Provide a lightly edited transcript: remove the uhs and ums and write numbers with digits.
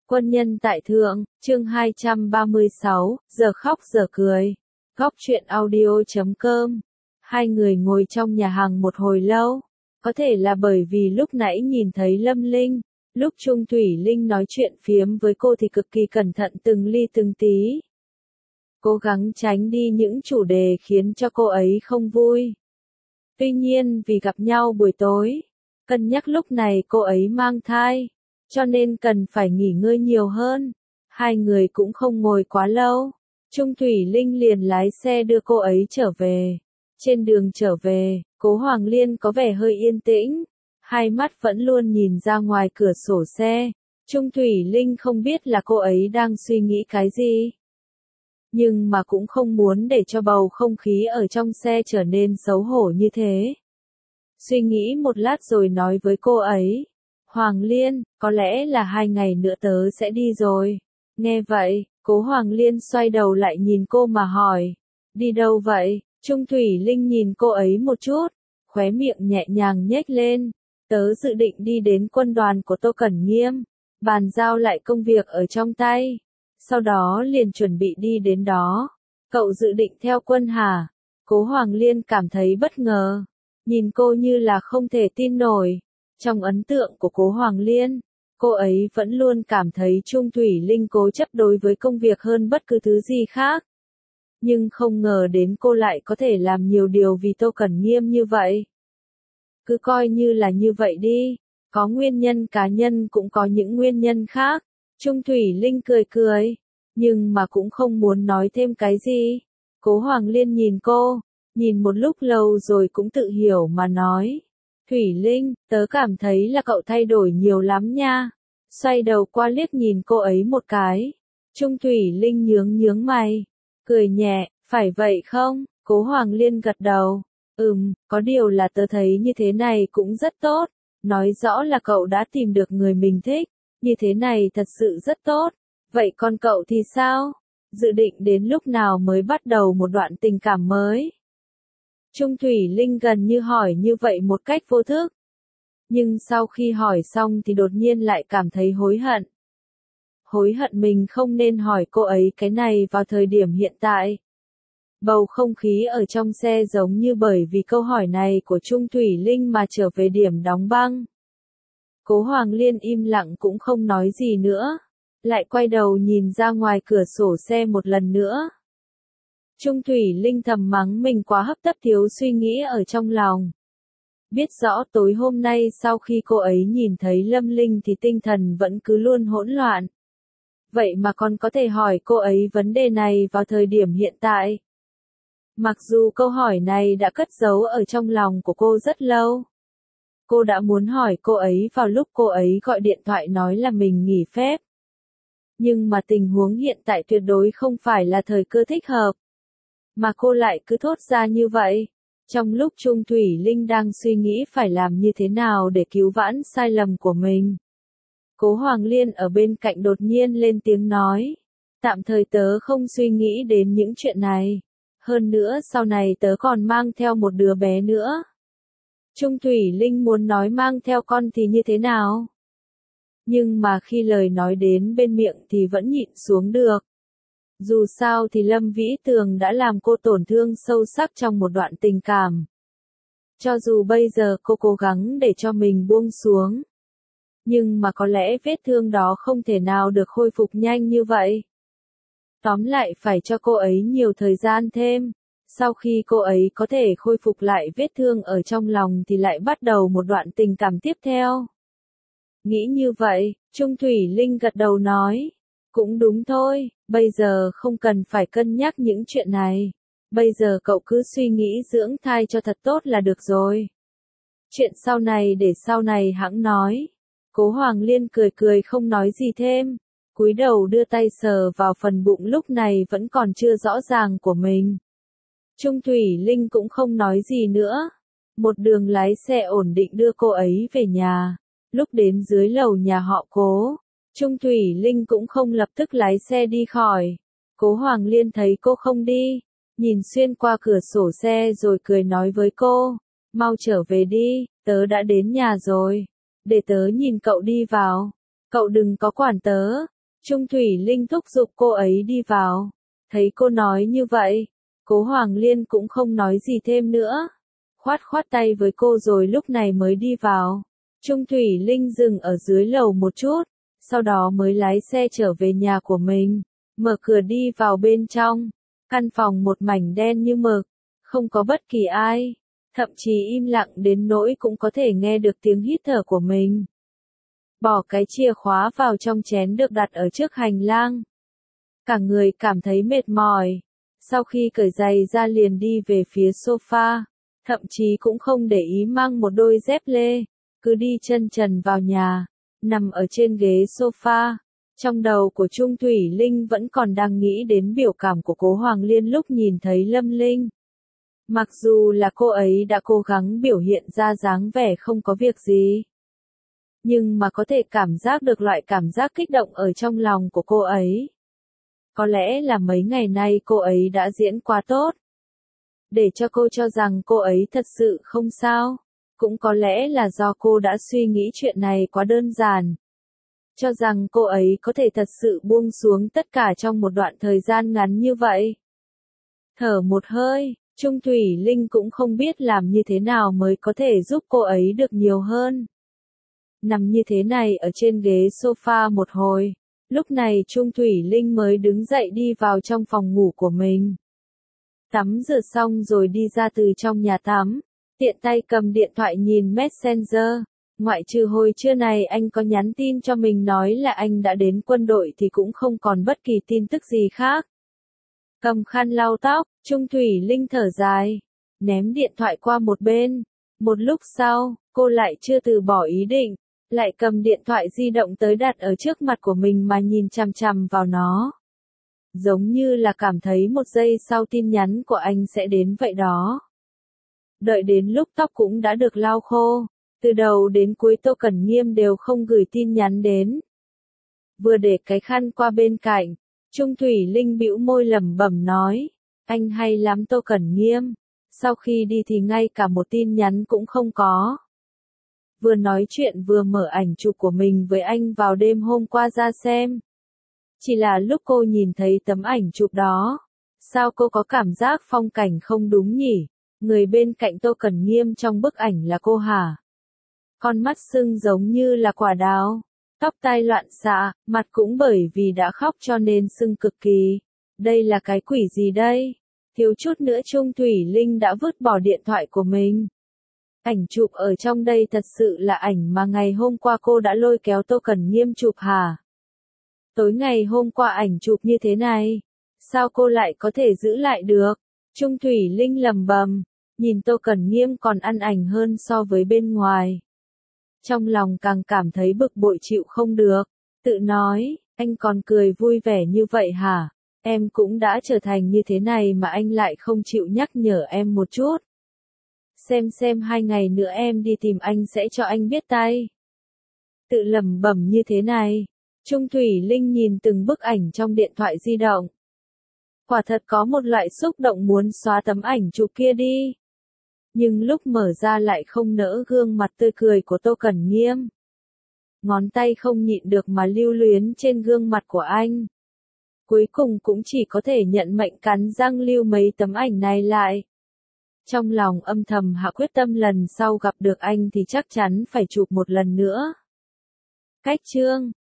Quân nhân tại thượng, chương 236, giờ khóc giờ cười. Góc truyện audio.com. Hai người ngồi trong nhà hàng một hồi lâu. Có thể là bởi vì lúc nãy nhìn thấy Lâm Linh, lúc Trung Thủy Linh nói chuyện phiếm với cô thì cực kỳ cẩn thận từng ly từng tí. Cố gắng tránh đi những chủ đề khiến cho cô ấy không vui. Tuy nhiên vì gặp nhau buổi tối, cân nhắc lúc này cô ấy mang thai, cho nên cần phải nghỉ ngơi nhiều hơn. Hai người cũng không ngồi quá lâu. Trung Thủy Linh liền lái xe đưa cô ấy trở về. Trên đường trở về, Cố Hoàng Liên có vẻ hơi yên tĩnh. Hai mắt vẫn luôn nhìn ra ngoài cửa sổ xe. Trung Thủy Linh không biết là cô ấy đang suy nghĩ cái gì. Nhưng mà cũng không muốn để cho bầu không khí ở trong xe trở nên xấu hổ như thế. Suy nghĩ một lát rồi nói với cô ấy. Hoàng Liên, có lẽ là 2 ngày nữa tớ sẽ đi rồi. Nghe vậy, Cố Hoàng Liên xoay đầu lại nhìn cô mà hỏi. Đi đâu vậy? Trung Thủy Linh nhìn cô ấy một chút, khóe miệng nhẹ nhàng nhếch lên. Tớ dự định đi đến quân đoàn của Tô Cẩn Nghiêm, bàn giao lại công việc ở trong tay. Sau đó liền chuẩn bị đi đến đó. Cậu dự định theo quân hả? Cố Hoàng Liên cảm thấy bất ngờ. Nhìn cô như là không thể tin nổi. Trong ấn tượng của Cố Hoàng Liên, cô ấy vẫn luôn cảm thấy Trung Thủy Linh cố chấp đối với công việc hơn bất cứ thứ gì khác. Nhưng không ngờ đến cô lại có thể làm nhiều điều vì Tô Cẩn Nghiêm như vậy. Cứ coi như là như vậy đi, có nguyên nhân cá nhân cũng có những nguyên nhân khác. Trung Thủy Linh cười cười, nhưng mà cũng không muốn nói thêm cái gì. Cố Hoàng Liên nhìn cô, nhìn một lúc lâu rồi cũng tự hiểu mà nói. Thủy Linh, tớ cảm thấy là cậu thay đổi nhiều lắm nha. Xoay đầu qua liếc nhìn cô ấy một cái. Trung Thủy Linh nhướng mày, cười nhẹ, phải vậy không? Cố Hoàng Liên gật đầu. Có điều là tớ thấy như thế này cũng rất tốt. Nói rõ là cậu đã tìm được người mình thích. Như thế này thật sự rất tốt. Vậy còn cậu thì sao? Dự định đến lúc nào mới bắt đầu một đoạn tình cảm mới? Trung Thủy Linh gần như hỏi như vậy một cách vô thức. Nhưng sau khi hỏi xong thì đột nhiên lại cảm thấy hối hận. Hối hận mình không nên hỏi cô ấy cái này vào thời điểm hiện tại. Bầu không khí ở trong xe giống như bởi vì câu hỏi này của Trung Thủy Linh mà trở về điểm đóng băng. Cố Hoàng Liên im lặng cũng không nói gì nữa. Lại quay đầu nhìn ra ngoài cửa sổ xe một lần nữa. Trung Thủy Linh thầm mắng mình quá hấp tấp thiếu suy nghĩ ở trong lòng. Biết rõ tối hôm nay sau khi cô ấy nhìn thấy Lâm Linh thì tinh thần vẫn cứ luôn hỗn loạn. Vậy mà còn có thể hỏi cô ấy vấn đề này vào thời điểm hiện tại. Mặc dù câu hỏi này đã cất giấu ở trong lòng của cô rất lâu. Cô đã muốn hỏi cô ấy vào lúc cô ấy gọi điện thoại nói là mình nghỉ phép. Nhưng mà tình huống hiện tại tuyệt đối không phải là thời cơ thích hợp. Mà cô lại cứ thốt ra như vậy. Trong lúc Trung Thủy Linh đang suy nghĩ phải làm như thế nào để cứu vãn sai lầm của mình. Cố Hoàng Liên ở bên cạnh đột nhiên lên tiếng nói. Tạm thời tớ không suy nghĩ đến những chuyện này. Hơn nữa sau này tớ còn mang theo một đứa bé nữa. Trung Thủy Linh muốn nói mang theo con thì như thế nào? Nhưng mà khi lời nói đến bên miệng thì vẫn nhịn xuống được. Dù sao thì Lâm Vĩ Tường đã làm cô tổn thương sâu sắc trong một đoạn tình cảm. Cho dù bây giờ cô cố gắng để cho mình buông xuống. Nhưng mà có lẽ vết thương đó không thể nào được khôi phục nhanh như vậy. Tóm lại phải cho cô ấy nhiều thời gian thêm. Sau khi cô ấy có thể khôi phục lại vết thương ở trong lòng thì lại bắt đầu một đoạn tình cảm tiếp theo. Nghĩ như vậy, Trung Thủy Linh gật đầu nói. Cũng đúng thôi, bây giờ không cần phải cân nhắc những chuyện này. Bây giờ cậu cứ suy nghĩ dưỡng thai cho thật tốt là được rồi. Chuyện sau này để sau này hẵng nói. Cố Hoàng Liên cười cười không nói gì thêm. Cúi đầu đưa tay sờ vào phần bụng lúc này vẫn còn chưa rõ ràng của mình. Trung Thủy Linh cũng không nói gì nữa. Một đường lái xe ổn định đưa cô ấy về nhà. Lúc đến dưới lầu nhà họ Cố, Trung Thủy Linh cũng không lập tức lái xe đi khỏi. Cố Hoàng Liên thấy cô không đi, nhìn xuyên qua cửa sổ xe rồi cười nói với cô. Mau trở về đi, tớ đã đến nhà rồi. Để tớ nhìn cậu đi vào. Cậu đừng có quản tớ. Trung Thủy Linh thúc giục cô ấy đi vào. Thấy cô nói như vậy, Cố Hoàng Liên cũng không nói gì thêm nữa. Khoát khoát tay với cô rồi lúc này mới đi vào. Trung Thủy Linh dừng ở dưới lầu một chút, sau đó mới lái xe trở về nhà của mình, mở cửa đi vào bên trong. Căn phòng một mảnh đen như mực, không có bất kỳ ai, thậm chí im lặng đến nỗi cũng có thể nghe được tiếng hít thở của mình. Bỏ cái chìa khóa vào trong chén được đặt ở trước hành lang. Cả người cảm thấy mệt mỏi. Sau khi cởi giày ra liền đi về phía sofa, thậm chí cũng không để ý mang một đôi dép lê, cứ đi chân trần vào nhà, nằm ở trên ghế sofa. Trong đầu của Trung Thủy Linh vẫn còn đang nghĩ đến biểu cảm của Cố Hoàng Liên lúc nhìn thấy Lâm Linh. Mặc dù là cô ấy đã cố gắng biểu hiện ra dáng vẻ không có việc gì, nhưng mà có thể cảm giác được loại cảm giác kích động ở trong lòng của cô ấy. Có lẽ là mấy ngày nay cô ấy đã diễn quá tốt, để cho cô cho rằng cô ấy thật sự không sao. Cũng có lẽ là do cô đã suy nghĩ chuyện này quá đơn giản, cho rằng cô ấy có thể thật sự buông xuống tất cả trong một đoạn thời gian ngắn như vậy. Thở một hơi, Trung Thủy Linh cũng không biết làm như thế nào mới có thể giúp cô ấy được nhiều hơn. Nằm như thế này ở trên ghế sofa một hồi, lúc này Trung Thủy Linh mới đứng dậy đi vào trong phòng ngủ của mình. Tắm rửa xong rồi đi ra từ trong nhà tắm, tiện tay cầm điện thoại nhìn Messenger. Ngoại trừ hồi trưa này anh có nhắn tin cho mình nói là anh đã đến quân đội thì cũng không còn bất kỳ tin tức gì khác. Cầm khăn lau tóc, Trung Thủy Linh thở dài, ném điện thoại qua một bên. Một lúc sau, cô lại chưa từ bỏ ý định, lại cầm điện thoại di động tới đặt ở trước mặt của mình mà nhìn chằm chằm vào nó. Giống như là cảm thấy một giây sau tin nhắn của anh sẽ đến vậy đó. Đợi đến lúc tóc cũng đã được lau khô, từ đầu đến cuối Tô Cẩn Nghiêm đều không gửi tin nhắn đến. Vừa để cái khăn qua bên cạnh, Trung Thủy Linh bĩu môi lẩm bẩm nói, anh hay lắm Tô Cẩn Nghiêm, sau khi đi thì ngay cả một tin nhắn cũng không có. Vừa nói chuyện vừa mở ảnh chụp của mình với anh vào đêm hôm qua ra xem. Chỉ là lúc cô nhìn thấy tấm ảnh chụp đó, sao cô có cảm giác phong cảnh không đúng nhỉ? Người bên cạnh Tô Cẩn Nghiêm trong bức ảnh là cô hả? Con mắt sưng giống như là quả đào, tóc tai loạn xạ, mặt cũng bởi vì đã khóc cho nên sưng cực kỳ. Đây là cái quỷ gì đây? Thiếu chút nữa Trung Thủy Linh đã vứt bỏ điện thoại của mình. Ảnh chụp ở trong đây thật sự là ảnh mà ngày hôm qua cô đã lôi kéo Tô Cẩn Nghiêm chụp hả? Tối ngày hôm qua ảnh chụp như thế này, sao cô lại có thể giữ lại được? Trung Thủy Linh lẩm bẩm, nhìn Tô Cẩn Nghiêm còn ăn ảnh hơn so với bên ngoài. Trong lòng càng cảm thấy bực bội chịu không được, tự nói, anh còn cười vui vẻ như vậy hả? Em cũng đã trở thành như thế này mà anh lại không chịu nhắc nhở em một chút. Xem 2 ngày nữa em đi tìm anh sẽ cho anh biết tay. Tự lẩm bẩm như thế này, Trung Thủy Linh nhìn từng bức ảnh trong điện thoại di động. Quả thật có một loại xúc động muốn xóa tấm ảnh chụp kia đi. Nhưng lúc mở ra lại không nỡ gương mặt tươi cười của Tô Cẩn Nghiêm. Ngón tay không nhịn được mà lưu luyến trên gương mặt của anh. Cuối cùng cũng chỉ có thể nhận mệnh cắn răng lưu mấy tấm ảnh này lại. Trong lòng âm thầm hạ quyết tâm lần sau gặp được anh thì chắc chắn phải chụp một lần nữa. Cách chương